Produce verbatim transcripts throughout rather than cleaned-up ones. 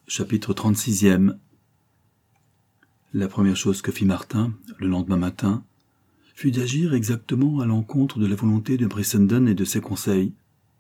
Chapitre trente-sixième. La première chose que fit Martin, le lendemain matin, fut d'agir exactement à l'encontre de la volonté de Brissenden et de ses conseils.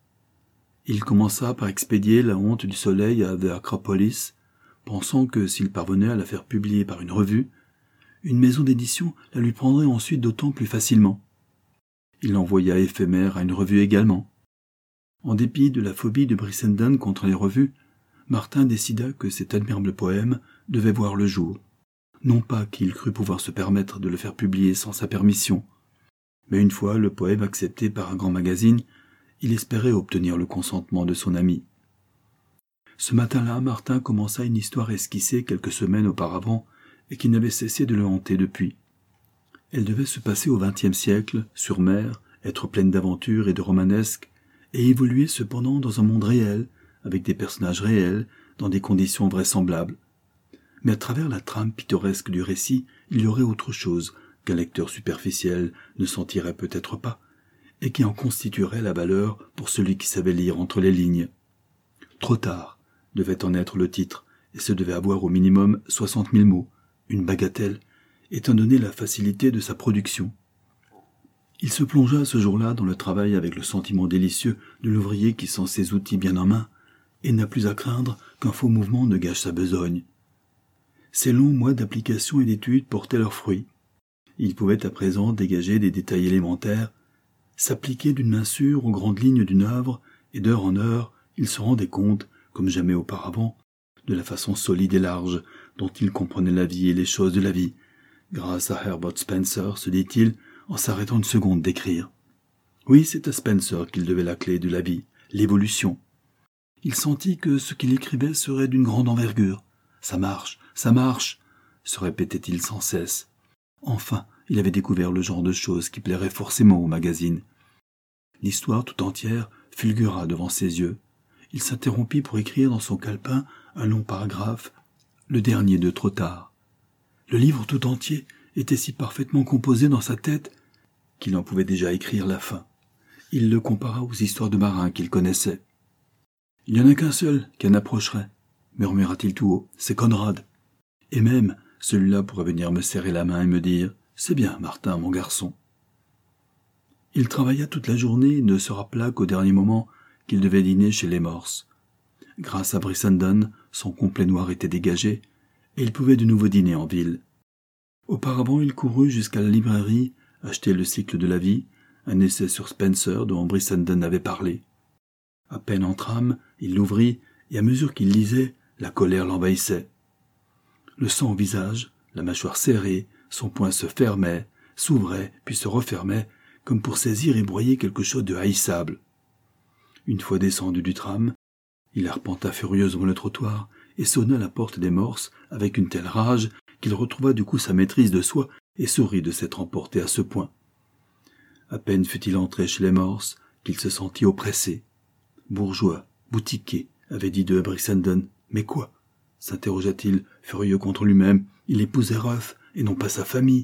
Il commença par expédier La honte du soleil à The Acropolis, pensant que s'il parvenait à la faire publier par une revue, une maison d'édition la lui prendrait ensuite d'autant plus facilement. Il l'envoya éphémère à une revue également. En dépit de la phobie de Brissenden contre les revues, Martin décida que cet admirable poème devait voir le jour. Non pas qu'il crût pouvoir se permettre de le faire publier sans sa permission, mais une fois le poème accepté par un grand magazine, il espérait obtenir le consentement de son ami. Ce matin-là, Martin commença une histoire esquissée quelques semaines auparavant et qui n'avait cessé de le hanter depuis. Elle devait se passer au vingtième siècle, sur mer, être pleine d'aventures et de romanesque, et évoluer cependant dans un monde réel, avec des personnages réels, dans des conditions vraisemblables. Mais à travers la trame pittoresque du récit, il y aurait autre chose qu'un lecteur superficiel ne sentirait peut-être pas, et qui en constituerait la valeur pour celui qui savait lire entre les lignes. Trop tard devait en être le titre, et ce devait avoir au minimum soixante mille mots, une bagatelle, étant donné la facilité de sa production. Il se plongea ce jour-là dans le travail avec le sentiment délicieux de l'ouvrier qui sent ses outils bien en main, et n'a plus à craindre qu'un faux mouvement ne gâche sa besogne. Ces longs mois d'application et d'études portaient leurs fruits. Il pouvait à présent dégager des détails élémentaires, s'appliquer d'une main sûre aux grandes lignes d'une œuvre, et d'heure en heure, il se rendait compte, comme jamais auparavant, de la façon solide et large dont il comprenait la vie et les choses de la vie, grâce à Herbert Spencer, se dit-il, en s'arrêtant une seconde d'écrire. Oui, c'est à Spencer qu'il devait la clé de la vie, l'évolution. Il sentit que ce qu'il écrivait serait d'une grande envergure. Ça marche, ça marche, se répétait-il sans cesse. Enfin, il avait découvert le genre de choses qui plairait forcément au magazine. L'histoire tout entière fulgura devant ses yeux. Il s'interrompit pour écrire dans son calepin un long paragraphe, le dernier de trop tard. Le livre tout entier était si parfaitement composé dans sa tête qu'il en pouvait déjà écrire la fin. Il le compara aux histoires de marins qu'il connaissait. « Il n'y en a qu'un seul qui en approcherait, » murmura-t-il tout haut, « c'est Conrad. Et même, celui-là pourrait venir me serrer la main et me dire « C'est bien, Martin, mon garçon. » Il travailla toute la journée et ne se rappela qu'au dernier moment qu'il devait dîner chez les Morse. Grâce à Brissenden, son complet noir était dégagé, et il pouvait de nouveau dîner en ville. Auparavant, il courut jusqu'à la librairie, acheter le cycle de la vie, un essai sur Spencer dont Brissenden avait parlé. À peine en trame, il l'ouvrit, et à mesure qu'il lisait, la colère l'envahissait. Le sang au visage, la mâchoire serrée, son poing se fermait, s'ouvrait, puis se refermait, comme pour saisir et broyer quelque chose de haïssable. Une fois descendu du tram, il arpenta furieusement le trottoir et sonna la porte des Morse avec une telle rage qu'il retrouva du coup sa maîtrise de soi et sourit de s'être emporté à ce point. À peine fut-il entré chez les Morse qu'il se sentit oppressé. Bourgeois, boutiquier, avait dit de Brissenden. Mais quoi? S'interrogea-t-il, furieux contre lui-même. Il épousait Ruth, et non pas sa famille.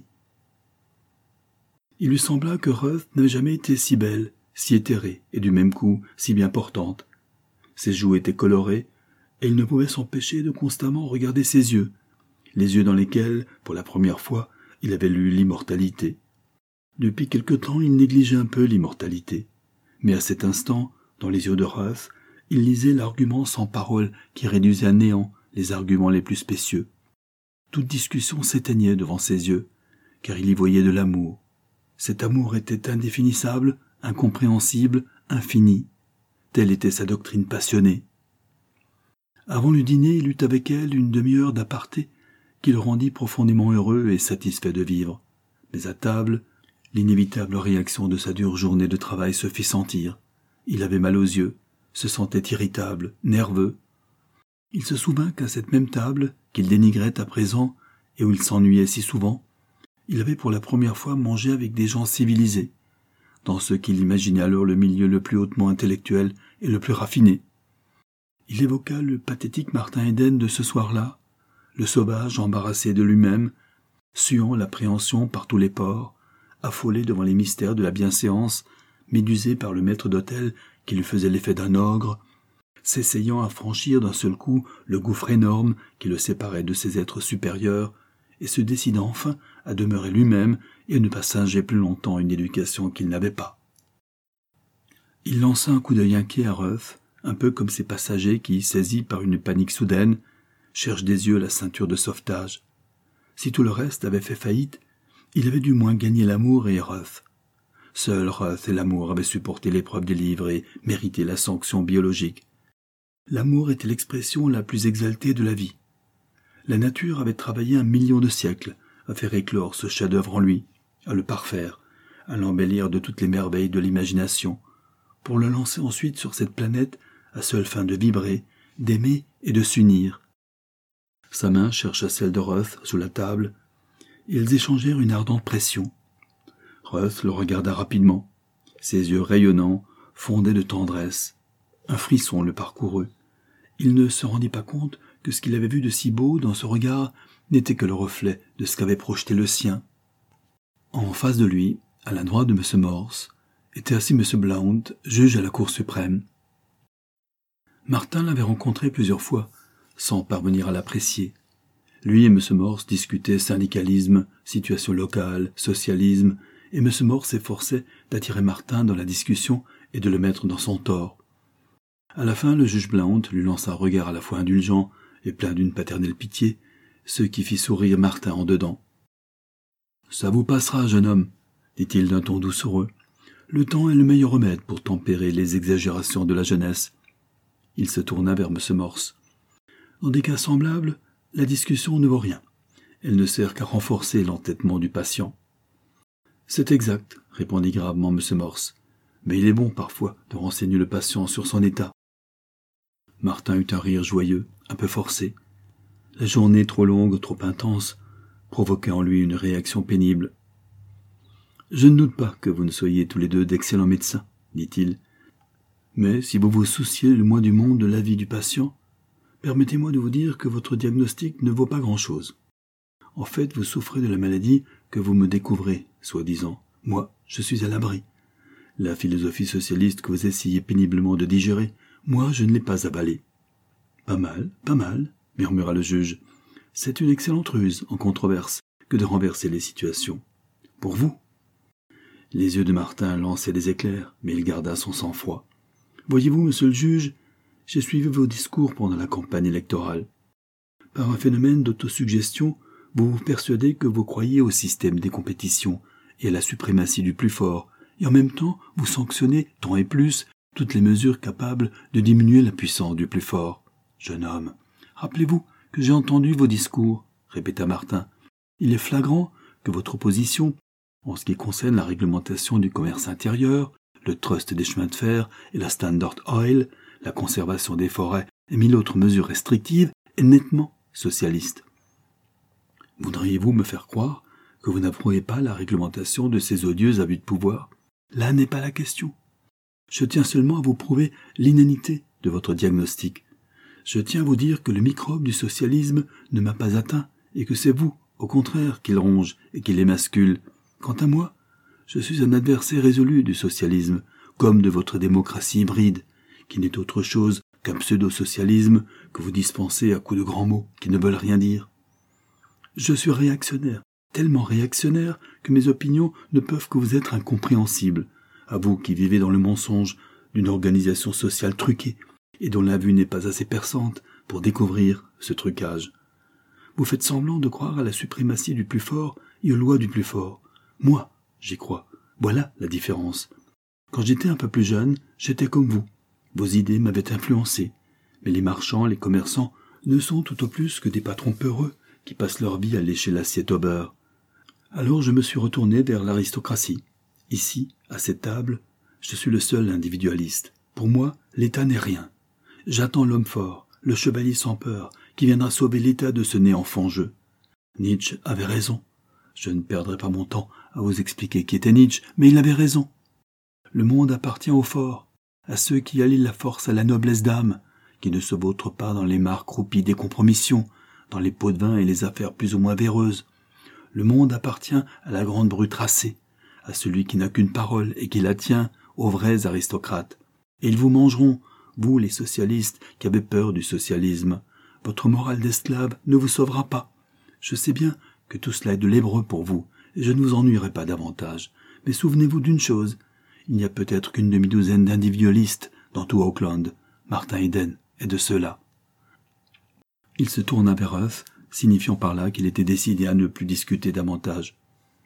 Il lui sembla que Ruth n'avait jamais été si belle, si éthérée, et du même coup, si bien portante. Ses joues étaient colorées, et il ne pouvait s'empêcher de constamment regarder ses yeux, les yeux dans lesquels, pour la première fois, il avait lu l'immortalité. Depuis quelque temps, il négligeait un peu l'immortalité. Mais à cet instant, dans les yeux de Ruth, il lisait l'argument sans parole qui réduisait à néant les arguments les plus spécieux. Toute discussion s'éteignait devant ses yeux, car il y voyait de l'amour. Cet amour était indéfinissable, incompréhensible, infini. Telle était sa doctrine passionnée. Avant le dîner, il eut avec elle une demi-heure d'aparté qui le rendit profondément heureux et satisfait de vivre. Mais à table, l'inévitable réaction de sa dure journée de travail se fit sentir. Il avait mal aux yeux, se sentait irritable, nerveux. Il se souvint qu'à cette même table, qu'il dénigrait à présent et où il s'ennuyait si souvent, il avait pour la première fois mangé avec des gens civilisés, dans ce qu'il imaginait alors le milieu le plus hautement intellectuel et le plus raffiné. Il évoqua le pathétique Martin Eden de ce soir-là, le sauvage embarrassé de lui-même, suant l'appréhension par tous les pores, affolé devant les mystères de la bienséance, médusé par le maître d'hôtel qui lui faisait l'effet d'un ogre, s'essayant à franchir d'un seul coup le gouffre énorme qui le séparait de ses êtres supérieurs, et se décidant enfin à demeurer lui-même et à ne pas singer plus longtemps une éducation qu'il n'avait pas. Il lança un coup d'œil inquiet à Ruth, un peu comme ces passagers qui, saisis par une panique soudaine, cherchent des yeux la ceinture de sauvetage. Si tout le reste avait fait faillite, il avait du moins gagné l'amour et Ruth. Seul Ruth et l'amour avaient supporté l'épreuve des livres et mérité la sanction biologique. L'amour était l'expression la plus exaltée de la vie. La nature avait travaillé un million de siècles à faire éclore ce chef-d'œuvre en lui, à le parfaire, à l'embellir de toutes les merveilles de l'imagination, pour le lancer ensuite sur cette planète à seule fin de vibrer, d'aimer et de s'unir. Sa main chercha celle de Ruth sous la table, et ils échangèrent une ardente pression. Ruth le regarda rapidement. Ses yeux rayonnants fondaient de tendresse. Un frisson le parcourut. Il ne se rendit pas compte que ce qu'il avait vu de si beau dans ce regard n'était que le reflet de ce qu'avait projeté le sien. En face de lui, à la droite de M. Morse, était assis M. Blount, juge à la Cour suprême. Martin l'avait rencontré plusieurs fois, sans parvenir à l'apprécier. Lui et M. Morse discutaient syndicalisme, situation locale, socialisme, et M. Morse s'efforçait d'attirer Martin dans la discussion et de le mettre dans son tort. À la fin, le juge Blount lui lança un regard à la fois indulgent et plein d'une paternelle pitié, ce qui fit sourire Martin en dedans. « Ça vous passera, jeune homme, » dit-il d'un ton doucereux. « Le temps est le meilleur remède pour tempérer les exagérations de la jeunesse. » Il se tourna vers M. Morse. « Dans des cas semblables, la discussion ne vaut rien. Elle ne sert qu'à renforcer l'entêtement du patient. »« C'est exact, » répondit gravement M. Morse. « Mais il est bon, parfois, de renseigner le patient sur son état. » Martin eut un rire joyeux, un peu forcé. La journée trop longue, trop intense, provoquait en lui une réaction pénible. « Je ne doute pas que vous ne soyez tous les deux d'excellents médecins, » dit-il. « Mais si vous vous souciez le moins du monde de l'avis du patient, permettez-moi de vous dire que votre diagnostic ne vaut pas grand-chose. En fait, vous souffrez de la maladie que vous me découvrez, soi-disant. Moi, je suis à l'abri. La philosophie socialiste que vous essayez péniblement de digérer, moi, je ne l'ai pas avalée. »« Pas mal, pas mal, » murmura le juge. « C'est une excellente ruse, en controverse, que de renverser les situations. Pour vous. » Les yeux de Martin lançaient des éclairs, mais il garda son sang-froid. « Voyez-vous, monsieur le juge, j'ai suivi vos discours pendant la campagne électorale. Par un phénomène d'autosuggestion, vous vous persuadez que vous croyez au système des compétitions et à la suprématie du plus fort, et en même temps, vous sanctionnez, tant et plus, toutes les mesures capables de diminuer la puissance du plus fort. Jeune homme, rappelez-vous que j'ai entendu vos discours, répéta Martin. Il est flagrant que votre opposition, en ce qui concerne la réglementation du commerce intérieur, le trust des chemins de fer et la Standard Oil, la conservation des forêts et mille autres mesures restrictives, est nettement socialiste. Voudriez-vous me faire croire que vous n'approuvez pas la réglementation de ces odieux abus de pouvoir? Là n'est pas la question. Je tiens seulement à vous prouver l'inanité de votre diagnostic. Je tiens à vous dire que le microbe du socialisme ne m'a pas atteint et que c'est vous, au contraire, qui le ronge et qui l'émascule. Quant à moi, je suis un adversaire résolu du socialisme, comme de votre démocratie hybride, qui n'est autre chose qu'un pseudo-socialisme que vous dispensez à coups de grands mots qui ne veulent rien dire. Je suis réactionnaire, tellement réactionnaire que mes opinions ne peuvent que vous être incompréhensibles, à vous qui vivez dans le mensonge d'une organisation sociale truquée et dont la vue n'est pas assez perçante pour découvrir ce trucage. Vous faites semblant de croire à la suprématie du plus fort et aux lois du plus fort. Moi, j'y crois. Voilà la différence. Quand j'étais un peu plus jeune, j'étais comme vous. Vos idées m'avaient influencé. Mais les marchands, les commerçants, ne sont tout au plus que des patrons peureux qui passent leur vie à lécher l'assiette au beurre. Alors je me suis retourné vers l'aristocratie. Ici, à cette table, je suis le seul individualiste. Pour moi, l'État n'est rien. J'attends l'homme fort, le chevalier sans peur, qui viendra sauver l'État de ce néant fangeux. Nietzsche avait raison. Je ne perdrai pas mon temps à vous expliquer qui était Nietzsche, mais il avait raison. Le monde appartient aux forts, à ceux qui allient la force à la noblesse d'âme, qui ne se vautrent pas dans les mares croupies des compromissions, dans les pots de vin et les affaires plus ou moins véreuses. Le monde appartient à la grande brute racée, à celui qui n'a qu'une parole et qui la tient, aux vrais aristocrates. Et ils vous mangeront, vous les socialistes qui avez peur du socialisme. Votre morale d'esclave ne vous sauvera pas. Je sais bien que tout cela est de l'hébreu pour vous, et je ne vous ennuierai pas davantage. Mais souvenez-vous d'une chose, il n'y a peut-être qu'une demi-douzaine d'individualistes dans tout Auckland. Martin Eden est de ceux-là. Il se tourna vers Ruff, signifiant par là qu'il était décidé à ne plus discuter davantage.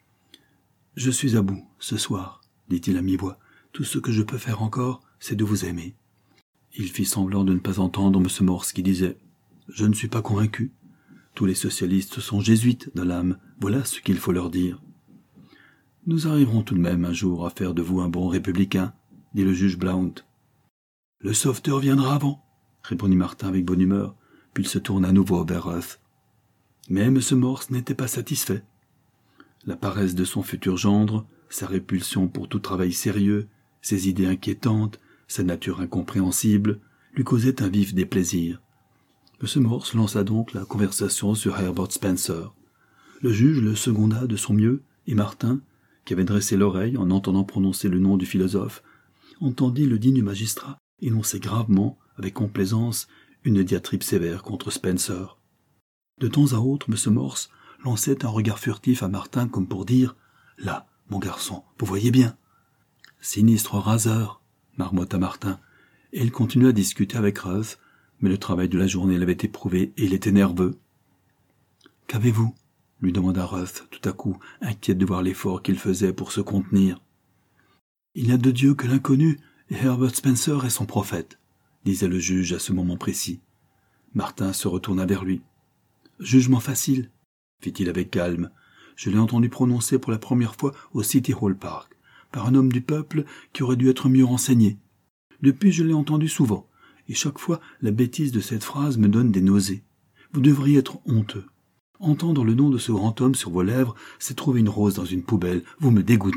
« Je suis à bout, ce soir, » dit-il à mi-voix. « Tout ce que je peux faire encore, c'est de vous aimer. » Il fit semblant de ne pas entendre M. Morse qui disait « Je ne suis pas convaincu. Tous les socialistes sont jésuites de l'âme, voilà ce qu'il faut leur dire. » « Nous arriverons tout de même un jour à faire de vous un bon républicain, » dit le juge Blount. « Le sauveteur viendra avant, » répondit Martin avec bonne humeur, puis il se tourna à nouveau vers Ruff. Mais M. Morse n'était pas satisfait. La paresse de son futur gendre, sa répulsion pour tout travail sérieux, ses idées inquiétantes, sa nature incompréhensible, lui causaient un vif déplaisir. M. Morse lança donc la conversation sur Herbert Spencer. Le juge le seconda de son mieux, et Martin, qui avait dressé l'oreille en entendant prononcer le nom du philosophe, entendit le digne magistrat énoncer gravement, avec complaisance, une diatribe sévère contre Spencer. De temps à autre, M. Morse lançait un regard furtif à Martin comme pour dire « Là, mon garçon, vous voyez bien !»« Sinistre raseur !» marmotta Martin, et il continua à discuter avec Ruff, mais le travail de la journée l'avait éprouvé et il était nerveux. « Qu'avez-vous » lui demanda Ruff, tout à coup, inquiet de voir l'effort qu'il faisait pour se contenir. « Il n'y a de Dieu que l'inconnu, et Herbert Spencer est son prophète, » disait le juge à ce moment précis. Martin se retourna vers lui. « Jugement facile, » fit-il avec calme. « Je l'ai entendu prononcer pour la première fois au City Hall Park, par un homme du peuple qui aurait dû être mieux renseigné. Depuis, je l'ai entendu souvent, et chaque fois, la bêtise de cette phrase me donne des nausées. Vous devriez être honteux. Entendre le nom de ce grand homme sur vos lèvres, c'est trouver une rose dans une poubelle. Vous me dégoûtez. »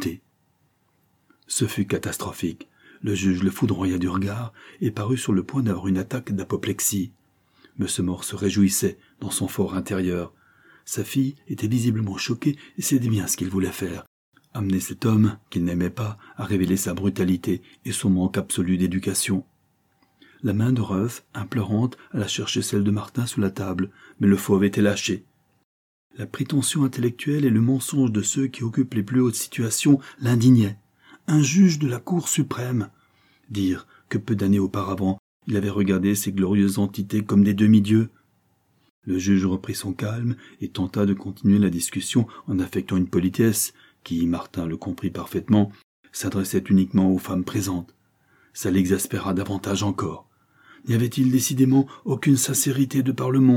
Ce fut catastrophique. Le juge le foudroya du regard et parut sur le point d'avoir une attaque d'apoplexie. M. Morse se réjouissait dans son fort intérieur. Sa fille était visiblement choquée et savait bien ce qu'il voulait faire. Amener cet homme, qu'il n'aimait pas, à révéler sa brutalité et son manque absolu d'éducation. La main de Ruff, implorante, alla chercher celle de Martin sous la table, mais le fauve était lâché. La prétention intellectuelle et le mensonge de ceux qui occupent les plus hautes situations l'indignaient. Un juge de la Cour suprême. Dire que peu d'années auparavant, il avait regardé ces glorieuses entités comme des demi-dieux. Le juge reprit son calme et tenta de continuer la discussion en affectant une politesse qui, Martin le comprit parfaitement, s'adressait uniquement aux femmes présentes. Ça l'exaspéra davantage encore. N'y avait-il décidément aucune sincérité de par le monde ?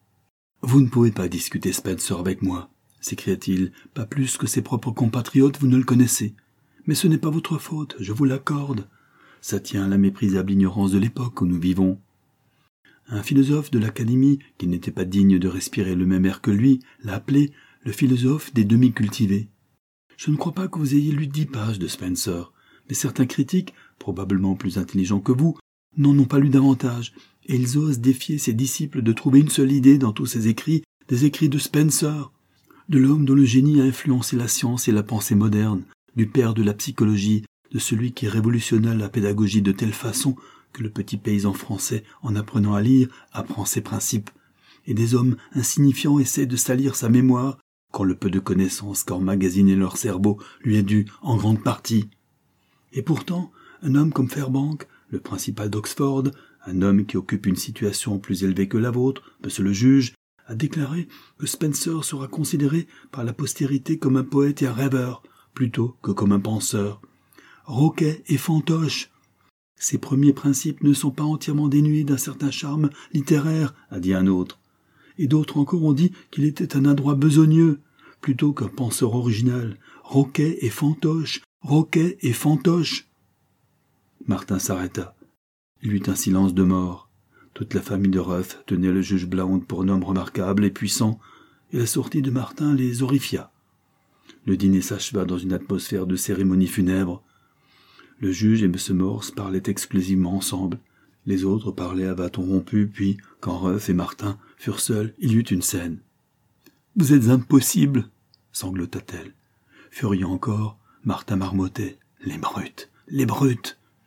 « Vous ne pouvez pas discuter Spencer avec moi, » s'écria-t-il, « pas plus que ses propres compatriotes, vous ne le connaissez. Mais ce n'est pas votre faute, je vous l'accorde. Ça tient à la méprisable ignorance de l'époque où nous vivons. » Un philosophe de l'Académie, qui n'était pas digne de respirer le même air que lui, l'a appelé le philosophe des demi-cultivés. Je ne crois pas que vous ayez lu dix pages de Spencer, mais certains critiques, probablement plus intelligents que vous, n'en ont pas lu davantage, et ils osent défier ses disciples de trouver une seule idée dans tous ses écrits, des écrits de Spencer, de l'homme dont le génie a influencé la science et la pensée moderne, du père de la psychologie, de celui qui révolutionna la pédagogie de telle façon que le petit paysan français, en apprenant à lire, apprend ses principes, et des hommes insignifiants essaient de salir sa mémoire quand le peu de connaissances qu'a emmagasiné leur cerveau lui est dû en grande partie. Et pourtant, un homme comme Fairbank, le principal d'Oxford, un homme qui occupe une situation plus élevée que la vôtre, monsieur le juge, a déclaré que Spencer sera considéré par la postérité comme un poète et un rêveur, plutôt que comme un penseur. Roquet et fantoche. Ces premiers principes ne sont pas entièrement dénués d'un certain charme littéraire, a dit un autre. Et d'autres encore ont dit qu'il était un adroit besogneux, plutôt qu'un penseur original. Roquet et fantoche, Roquet et fantoche. Martin s'arrêta. Il eut un silence de mort. Toute la famille de Ruff tenait le juge Blount pour un homme remarquable et puissant, et la sortie de Martin les horrifia. Le dîner s'acheva dans une atmosphère de cérémonie funèbre. Le juge et M. Morse parlaient exclusivement ensemble. Les autres parlaient à bâton rompu, puis, quand Ruff et Martin furent seuls, il y eut une scène. « Vous êtes impossible !» sanglota-t-elle. Furieux encore, Martin marmottait. « Les brutes, les brutes !»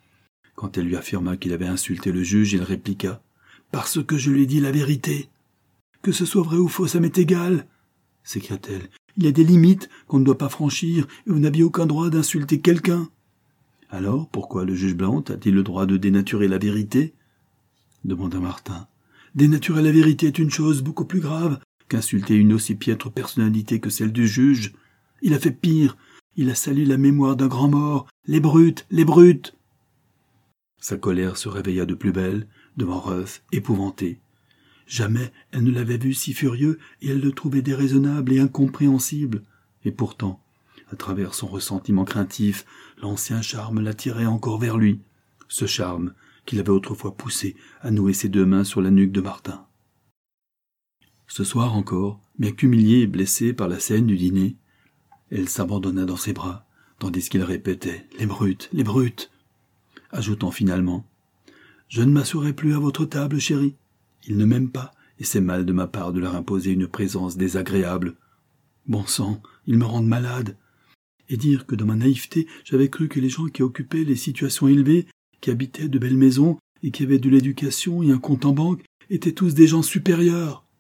Quand elle lui affirma qu'il avait insulté le juge, il répliqua « Parce que je lui ai dit la vérité. Que ce soit vrai ou faux, ça m'est égal, s'écria-t-elle. Il y a des limites qu'on ne doit pas franchir et vous n'aviez aucun droit d'insulter quelqu'un. Alors, pourquoi le juge Blount a-t-il le droit de dénaturer la vérité ? Demanda Martin. Dénaturer la vérité est une chose beaucoup plus grave qu'insulter une aussi piètre personnalité que celle du juge. Il a fait pire. Il a sali la mémoire d'un grand mort. Les brutes, les brutes. Sa colère se réveilla de plus belle devant Ruth, épouvantée. Jamais elle ne l'avait vu si furieux et elle le trouvait déraisonnable et incompréhensible. Et pourtant, à travers son ressentiment craintif, l'ancien charme l'attirait encore vers lui, ce charme qui l'avait autrefois poussé à nouer ses deux mains sur la nuque de Martin. Ce soir encore, bien qu'humiliée et blessée par la scène du dîner, elle s'abandonna dans ses bras, tandis qu'il répétait « Les brutes, les brutes !» ajoutant finalement « Je ne m'asseoirai plus à votre table, chérie. Ils ne m'aiment pas, et c'est mal de ma part de leur imposer une présence désagréable. Bon sang, ils me rendent malade. Et dire que dans ma naïveté, j'avais cru que les gens qui occupaient les situations élevées, qui habitaient de belles maisons et qui avaient de l'éducation et un compte en banque, étaient tous des gens supérieurs.